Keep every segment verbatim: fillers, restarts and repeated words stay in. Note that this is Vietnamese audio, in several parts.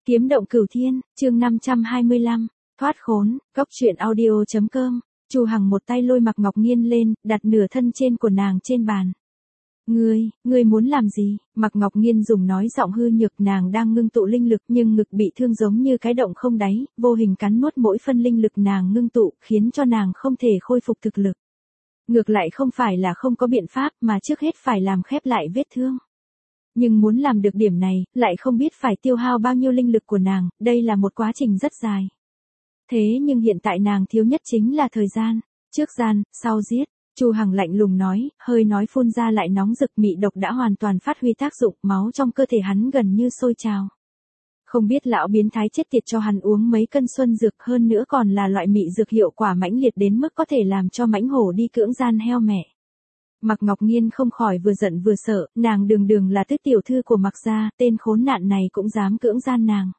Kiếm động cửu thiên, chương năm trăm hai mươi lăm, thoát khốn, góc truyện audio chấm com. Chu Hằng một tay lôi Mạc Ngọc Nghiên lên, đặt nửa thân trên của nàng trên bàn. Ngươi, ngươi muốn làm gì? Mạc Ngọc Nghiên dùng nói giọng hư nhược, nàng đang ngưng tụ linh lực nhưng ngực bị thương giống như cái động không đáy, vô hình cắn nuốt mỗi phân linh lực nàng ngưng tụ, khiến cho nàng không thể khôi phục thực lực. Ngược lại không phải là không có biện pháp mà trước hết phải làm khép lại vết thương. Nhưng muốn làm được điểm này, lại không biết phải tiêu hao bao nhiêu linh lực của nàng, đây là một quá trình rất dài. Thế nhưng hiện tại nàng thiếu nhất chính là thời gian, trước gian, sau giết. Chu Hằng lạnh lùng nói, hơi nói phun ra lại nóng rực, mị độc đã hoàn toàn phát huy tác dụng, máu trong cơ thể hắn gần như sôi trào. Không biết lão biến thái chết tiệt cho hắn uống mấy cân xuân dược, hơn nữa còn là loại mị dược hiệu quả mãnh liệt đến mức có thể làm cho mãnh hổ đi cưỡng gian heo mẹ. Mạc Ngọc Nghiên không khỏi vừa giận vừa sợ, nàng đường đường là tứ tiểu thư của Mạc gia, tên khốn nạn này cũng dám cưỡng gian nàng.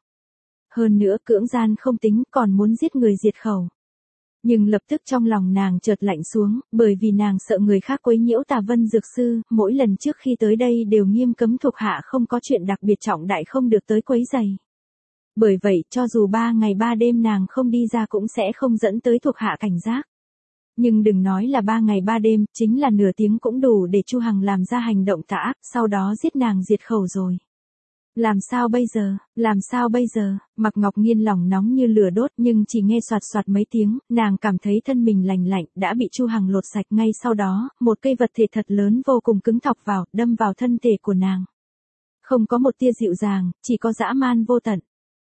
Hơn nữa cưỡng gian không tính, còn muốn giết người diệt khẩu. Nhưng lập tức trong lòng nàng chợt lạnh xuống, bởi vì nàng sợ người khác quấy nhiễu Tà Vân dược sư, mỗi lần trước khi tới đây đều nghiêm cấm thuộc hạ không có chuyện đặc biệt trọng đại không được tới quấy rầy. Bởi vậy, cho dù ba ngày ba đêm nàng không đi ra cũng sẽ không dẫn tới thuộc hạ cảnh giác. Nhưng đừng nói là ba ngày ba đêm, chính là nửa tiếng cũng đủ để Chu Hằng làm ra hành động tà ác, sau đó giết nàng diệt khẩu rồi. Làm sao bây giờ, làm sao bây giờ, Mạc Ngọc Nghiên lòng nóng như lửa đốt nhưng chỉ nghe soạt soạt mấy tiếng, nàng cảm thấy thân mình lành lạnh, đã bị Chu Hằng lột sạch ngay sau đó, một cây vật thể thật lớn vô cùng cứng thọc vào, đâm vào thân thể của nàng. Không có một tia dịu dàng, chỉ có dã man vô tận.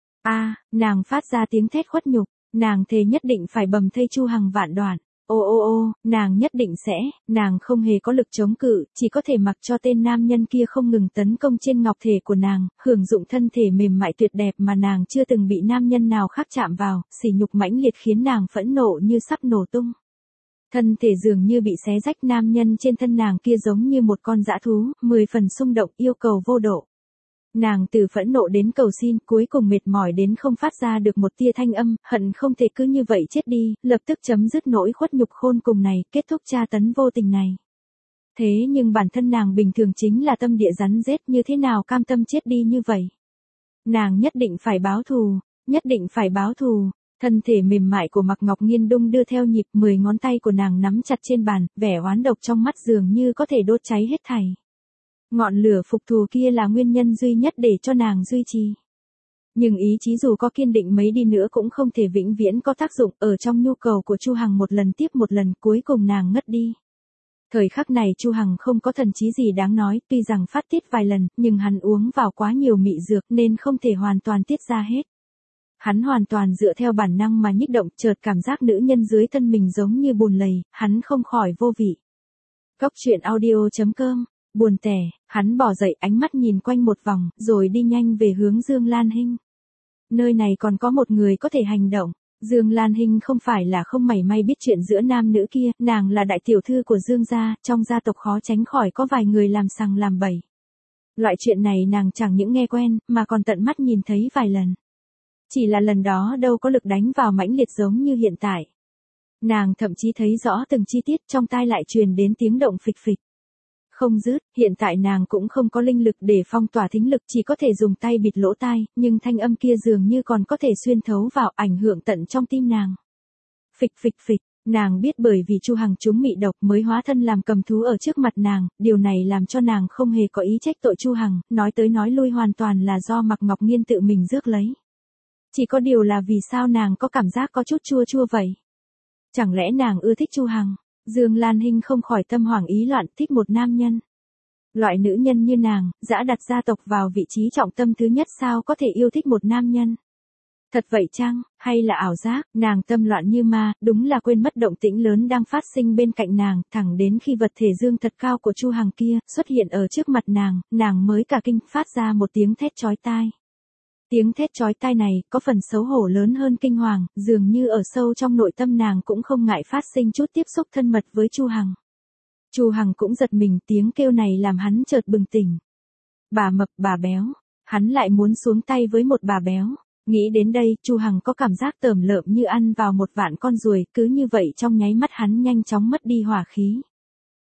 A, nàng phát ra tiếng thét khuất nhục, nàng thề nhất định phải bầm thây Chu Hằng vạn đoạn. Ô ô ô, nàng nhất định sẽ, nàng không hề có lực chống cự, chỉ có thể mặc cho tên nam nhân kia không ngừng tấn công trên ngọc thể của nàng, hưởng dụng thân thể mềm mại tuyệt đẹp mà nàng chưa từng bị nam nhân nào khác chạm vào, sỉ nhục mãnh liệt khiến nàng phẫn nộ như sắp nổ tung. Thân thể dường như bị xé rách, nam nhân trên thân nàng kia giống như một con dã thú, mười phần xung động, yêu cầu vô độ. Nàng từ phẫn nộ đến cầu xin, cuối cùng mệt mỏi đến không phát ra được một tia thanh âm, hận không thể cứ như vậy chết đi, lập tức chấm dứt nỗi khuất nhục khôn cùng này, kết thúc tra tấn vô tình này. Thế nhưng bản thân nàng bình thường chính là tâm địa rắn rết, như thế nào cam tâm chết đi như vậy. Nàng nhất định phải báo thù, nhất định phải báo thù. Thân thể mềm mại của Mạc Ngọc Nghiên đung đưa theo nhịp, mười ngón tay của nàng nắm chặt trên bàn, vẻ oán độc trong mắt dường như có thể đốt cháy hết thảy. Ngọn lửa phục thù kia là nguyên nhân duy nhất để cho nàng duy trì. Nhưng ý chí dù có kiên định mấy đi nữa cũng không thể vĩnh viễn có tác dụng, ở trong nhu cầu của Chu Hằng một lần tiếp một lần, cuối cùng nàng ngất đi. Thời khắc này Chu Hằng không có thần trí gì đáng nói, tuy rằng phát tiết vài lần, nhưng hắn uống vào quá nhiều mị dược nên không thể hoàn toàn tiết ra hết. Hắn hoàn toàn dựa theo bản năng mà nhích động, chợt cảm giác nữ nhân dưới thân mình giống như bùn lầy, hắn không khỏi vô vị. Góc truyện audio chấm com. Buồn tẻ, hắn bỏ dậy, ánh mắt nhìn quanh một vòng, rồi đi nhanh về hướng Dương Lan Hinh. Nơi này còn có một người có thể hành động. Dương Lan Hinh không phải là không mảy may biết chuyện giữa nam nữ kia, nàng là đại tiểu thư của Dương gia, trong gia tộc khó tránh khỏi có vài người làm sằng làm bậy. Loại chuyện này nàng chẳng những nghe quen, mà còn tận mắt nhìn thấy vài lần. Chỉ là lần đó đâu có lực đánh vào mãnh liệt giống như hiện tại. Nàng thậm chí thấy rõ từng chi tiết, trong tai lại truyền đến tiếng động phịch phịch. Không dứt, hiện tại nàng cũng không có linh lực để phong tỏa thính lực, chỉ có thể dùng tay bịt lỗ tai, nhưng thanh âm kia dường như còn có thể xuyên thấu vào, ảnh hưởng tận trong tim nàng. Phịch phịch phịch, nàng biết bởi vì Chu Hằng trúng mị độc mới hóa thân làm cầm thú ở trước mặt nàng, điều này làm cho nàng không hề có ý trách tội Chu Hằng, nói tới nói lui hoàn toàn là do Mạc Ngọc Nghiên tự mình rước lấy. Chỉ có điều là vì sao nàng có cảm giác có chút chua chua vậy? Chẳng lẽ nàng ưa thích Chu Hằng? Dương Lan Hinh không khỏi tâm hoảng ý loạn, thích một nam nhân. Loại nữ nhân như nàng, dã đặt gia tộc vào vị trí trọng tâm thứ nhất, sao có thể yêu thích một nam nhân? Thật vậy chăng, hay là ảo giác? Nàng tâm loạn như ma, đúng là quên mất động tĩnh lớn đang phát sinh bên cạnh nàng, thẳng đến khi vật thể dương thật cao của Chu Hằng kia xuất hiện ở trước mặt nàng, nàng mới cả kinh, phát ra một tiếng thét chói tai. Tiếng thét chói tai này, có phần xấu hổ lớn hơn kinh hoàng, dường như ở sâu trong nội tâm nàng cũng không ngại phát sinh chút tiếp xúc thân mật với Chu Hằng. Chu Hằng cũng giật mình, tiếng kêu này làm hắn chợt bừng tỉnh. Bà mập, bà béo, hắn lại muốn xuống tay với một bà béo. Nghĩ đến đây, Chu Hằng có cảm giác tởm lợm như ăn vào một vạn con ruồi, cứ như vậy trong nháy mắt hắn nhanh chóng mất đi hỏa khí.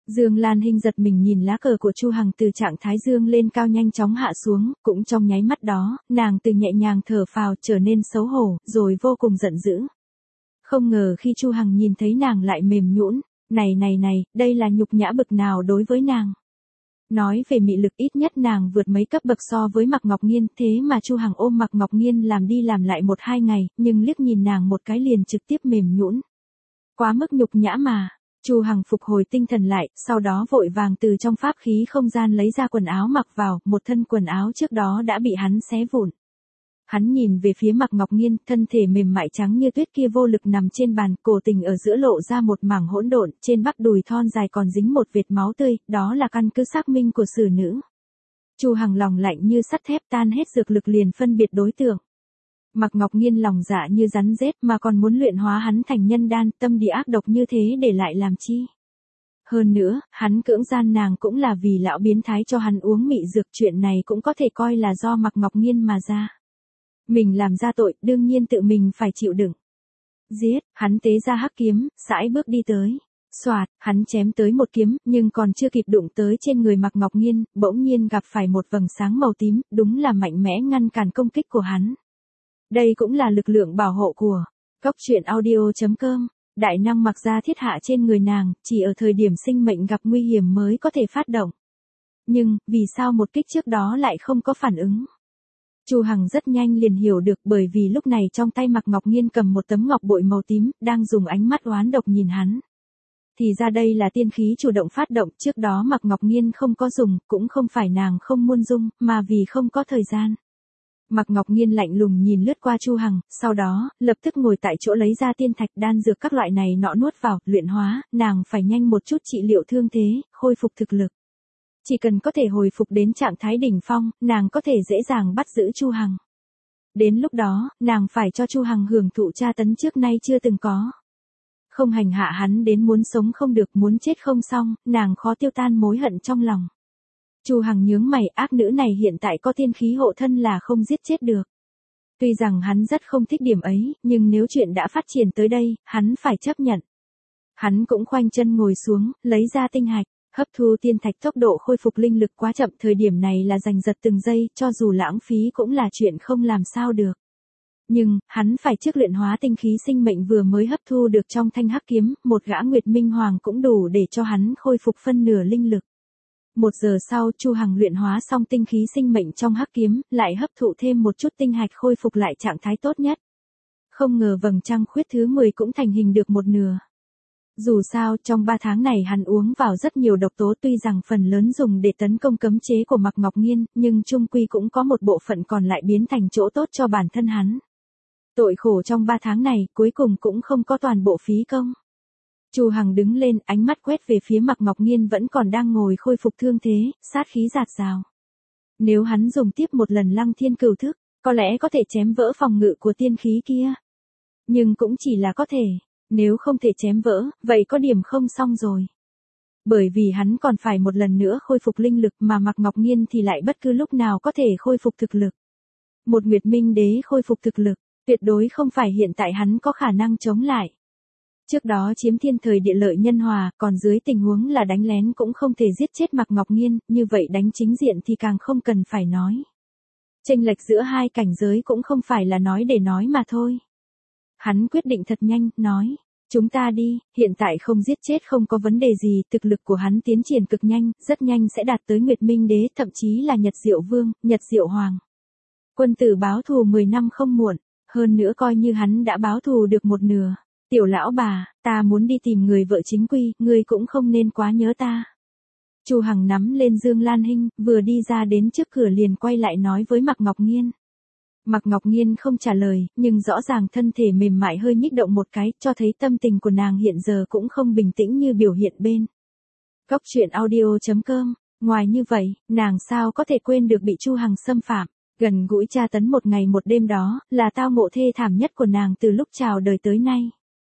Dương Lan Hinh giật mình nhìn lá cờ của Chu Hằng từ trạng thái dương lên cao nhanh chóng hạ xuống, cũng trong nháy mắt đó, nàng từ nhẹ nhàng thở phào trở nên xấu hổ, rồi vô cùng giận dữ. Không ngờ khi Chu Hằng nhìn thấy nàng lại mềm nhũn, này này này, đây là nhục nhã bực nào đối với nàng. Nói về mị lực ít nhất nàng vượt mấy cấp bậc so với Mạc Ngọc Nghiên, thế mà Chu Hằng ôm Mạc Ngọc Nghiên làm đi làm lại một hai ngày, nhưng liếc nhìn nàng một cái liền trực tiếp mềm nhũn. Quá mức nhục nhã mà. Chu Hằng phục hồi tinh thần lại, sau đó vội vàng từ trong pháp khí không gian lấy ra quần áo mặc vào, một thân quần áo trước đó đã bị hắn xé vụn. Hắn nhìn về phía Mạc Ngọc Nghiên, thân thể mềm mại trắng như tuyết kia vô lực nằm trên bàn, cổ tình ở giữa lộ ra một mảng hỗn độn, trên bắp đùi thon dài còn dính một vệt máu tươi, đó là căn cứ xác minh của xử nữ. Chu Hằng lòng lạnh như sắt thép, tan hết dược lực liền phân biệt đối tượng. Mạc Ngọc Nghiên lòng dạ như rắn rết mà còn muốn luyện hóa hắn thành nhân đan, tâm địa ác độc như thế để lại làm chi. Hơn nữa, hắn cưỡng gian nàng cũng là vì lão biến thái cho hắn uống mị dược, chuyện này cũng có thể coi là do Mạc Ngọc Nghiên mà ra. Mình làm ra tội, đương nhiên tự mình phải chịu đựng. Giết, hắn tế ra hắc kiếm, sải bước đi tới. Soạt, hắn chém tới một kiếm, nhưng còn chưa kịp đụng tới trên người Mạc Ngọc Nghiên, bỗng nhiên gặp phải một vầng sáng màu tím, đúng là mạnh mẽ ngăn cản công kích của hắn. Đây cũng là lực lượng bảo hộ của Cốc Truyện Audio chấm com. Đại năng mặc ra thiết hạ trên người nàng, chỉ ở thời điểm sinh mệnh gặp nguy hiểm mới có thể phát động. Nhưng, vì sao một kích trước đó lại không có phản ứng? Chu Hằng rất nhanh liền hiểu được, bởi vì lúc này trong tay Mạc Ngọc Nghiên cầm một tấm ngọc bội màu tím, đang dùng ánh mắt oán độc nhìn hắn. Thì ra đây là tiên khí chủ động phát động, trước đó Mạc Ngọc Nghiên không có dùng, cũng không phải nàng không muốn dung, mà vì không có thời gian. Mạc Ngọc Nghiên lạnh lùng nhìn lướt qua Chu Hằng, sau đó, lập tức ngồi tại chỗ lấy ra tiên thạch đan dược các loại này nọ nuốt vào, luyện hóa, nàng phải nhanh một chút trị liệu thương thế, khôi phục thực lực. Chỉ cần có thể hồi phục đến trạng thái đỉnh phong, nàng có thể dễ dàng bắt giữ Chu Hằng. Đến lúc đó, nàng phải cho Chu Hằng hưởng thụ tra tấn trước nay chưa từng có. Không hành hạ hắn đến muốn sống không được, muốn chết không xong, nàng khó tiêu tan mối hận trong lòng. Chu Hằng nhướng mày, ác nữ này hiện tại có tiên khí hộ thân là không giết chết được. Tuy rằng hắn rất không thích điểm ấy, nhưng nếu chuyện đã phát triển tới đây, hắn phải chấp nhận. Hắn cũng khoanh chân ngồi xuống, lấy ra tinh hạch, hấp thu tiên thạch, tốc độ khôi phục linh lực quá chậm, thời điểm này là giành giật từng giây, cho dù lãng phí cũng là chuyện không làm sao được. Nhưng, hắn phải trước luyện hóa tinh khí sinh mệnh vừa mới hấp thu được trong thanh hắc kiếm, một gã Nguyệt Minh Hoàng cũng đủ để cho hắn khôi phục phân nửa linh lực. Một giờ sau, Chu Hằng luyện hóa xong tinh khí sinh mệnh trong hắc kiếm, lại hấp thụ thêm một chút tinh hạch khôi phục lại trạng thái tốt nhất. Không ngờ vầng trăng khuyết thứ mười cũng thành hình được một nửa. Dù sao, trong ba tháng này hắn uống vào rất nhiều độc tố, tuy rằng phần lớn dùng để tấn công cấm chế của Mạc Ngọc Nghiên, nhưng chung quy cũng có một bộ phận còn lại biến thành chỗ tốt cho bản thân hắn. Tội khổ trong ba tháng này, cuối cùng cũng không có toàn bộ phí công. Chu Hằng đứng lên, ánh mắt quét về phía Mạc Ngọc Nghiên vẫn còn đang ngồi khôi phục thương thế, sát khí rạt rào. Nếu hắn dùng tiếp một lần Lăng Thiên Cửu Thức, có lẽ có thể chém vỡ phòng ngự của tiên khí kia. Nhưng cũng chỉ là có thể, nếu không thể chém vỡ, vậy có điểm không xong rồi. Bởi vì hắn còn phải một lần nữa khôi phục linh lực, mà Mạc Ngọc Nghiên thì lại bất cứ lúc nào có thể khôi phục thực lực. Một Nguyệt Minh Đế khôi phục thực lực, tuyệt đối không phải hiện tại hắn có khả năng chống lại. Trước đó chiếm thiên thời địa lợi nhân hòa, còn dưới tình huống là đánh lén cũng không thể giết chết Mạc Ngọc Nghiên, như vậy đánh chính diện thì càng không cần phải nói. Chênh lệch giữa hai cảnh giới cũng không phải là nói để nói mà thôi. Hắn quyết định thật nhanh, nói, chúng ta đi, hiện tại không giết chết không có vấn đề gì, thực lực của hắn tiến triển cực nhanh, rất nhanh sẽ đạt tới Nguyệt Minh Đế, thậm chí là Nhật Diệu Vương, Nhật Diệu Hoàng. Quân tử báo thù mười năm không muộn, hơn nữa coi như hắn đã báo thù được một nửa. Tiểu lão bà, ta muốn đi tìm người vợ chính quy, ngươi cũng không nên quá nhớ ta. Chu Hằng nắm lên Dương Lan Hinh, vừa đi ra đến trước cửa liền quay lại nói với Mạc Ngọc Nghiên. Mạc Ngọc Nghiên không trả lời, nhưng rõ ràng thân thể mềm mại hơi nhích động một cái, cho thấy tâm tình của nàng hiện giờ cũng không bình tĩnh như biểu hiện bên Cốc Truyện Audio chấm com. Ngoài như vậy, nàng sao có thể quên được bị Chu Hằng xâm phạm. Gần gũi tra tấn một ngày một đêm đó, là tao ngộ thê thảm nhất của nàng từ lúc chào đời tới nay.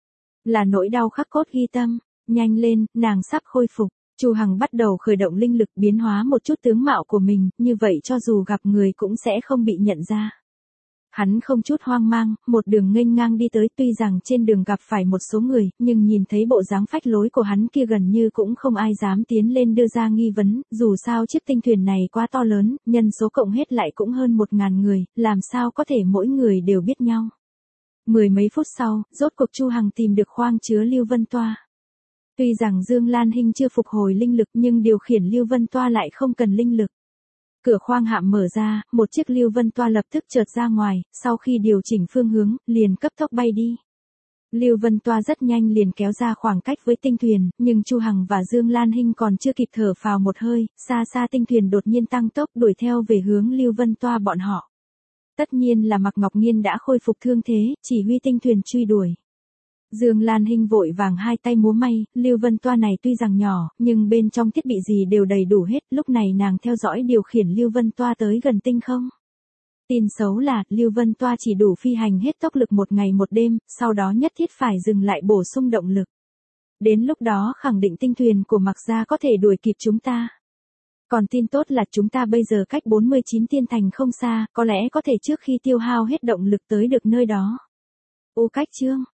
Là nỗi đau khắc cốt ghi tâm, nhanh lên, nàng sắp khôi phục. Chu Hằng bắt đầu khởi động linh lực biến hóa một chút tướng mạo của mình, như vậy cho dù gặp người cũng sẽ không bị nhận ra. Hắn không chút hoang mang, một đường nghênh ngang đi tới, tuy rằng trên đường gặp phải một số người, nhưng nhìn thấy bộ dáng phách lối của hắn kia gần như cũng không ai dám tiến lên đưa ra nghi vấn, dù sao chiếc tinh thuyền này quá to lớn, nhân số cộng hết lại cũng hơn một ngàn người, làm sao có thể mỗi người đều biết nhau. Mười mấy phút sau, rốt cuộc Chu Hằng tìm được khoang chứa Lưu Vân Toa. Tuy rằng Dương Lan Hinh chưa phục hồi linh lực nhưng điều khiển Lưu Vân Toa lại không cần linh lực. Cửa khoang hạm mở ra, một chiếc Lưu Vân Toa lập tức chợt ra ngoài, sau khi điều chỉnh phương hướng, liền cấp tốc bay đi. Lưu Vân Toa rất nhanh liền kéo ra khoảng cách với tinh thuyền, nhưng Chu Hằng và Dương Lan Hinh còn chưa kịp thở phào một hơi, xa xa tinh thuyền đột nhiên tăng tốc đuổi theo về hướng Lưu Vân Toa bọn họ. Tất nhiên là Mạc Ngọc Nghiên đã khôi phục thương thế, chỉ huy tinh thuyền truy đuổi. Dương Lan Hinh vội vàng hai tay múa may, Lưu Vân Toa này tuy rằng nhỏ, nhưng bên trong thiết bị gì đều đầy đủ hết, lúc này nàng theo dõi điều khiển Lưu Vân Toa tới gần tinh không. Tin xấu là, Lưu Vân Toa chỉ đủ phi hành hết tốc lực một ngày một đêm, sau đó nhất thiết phải dừng lại bổ sung động lực. Đến lúc đó khẳng định tinh thuyền của Mạc gia có thể đuổi kịp chúng ta. Còn tin tốt là chúng ta bây giờ cách bốn mươi chín tiên thành không xa, có lẽ có thể trước khi tiêu hao hết động lực tới được nơi đó. Ô Cách Chương,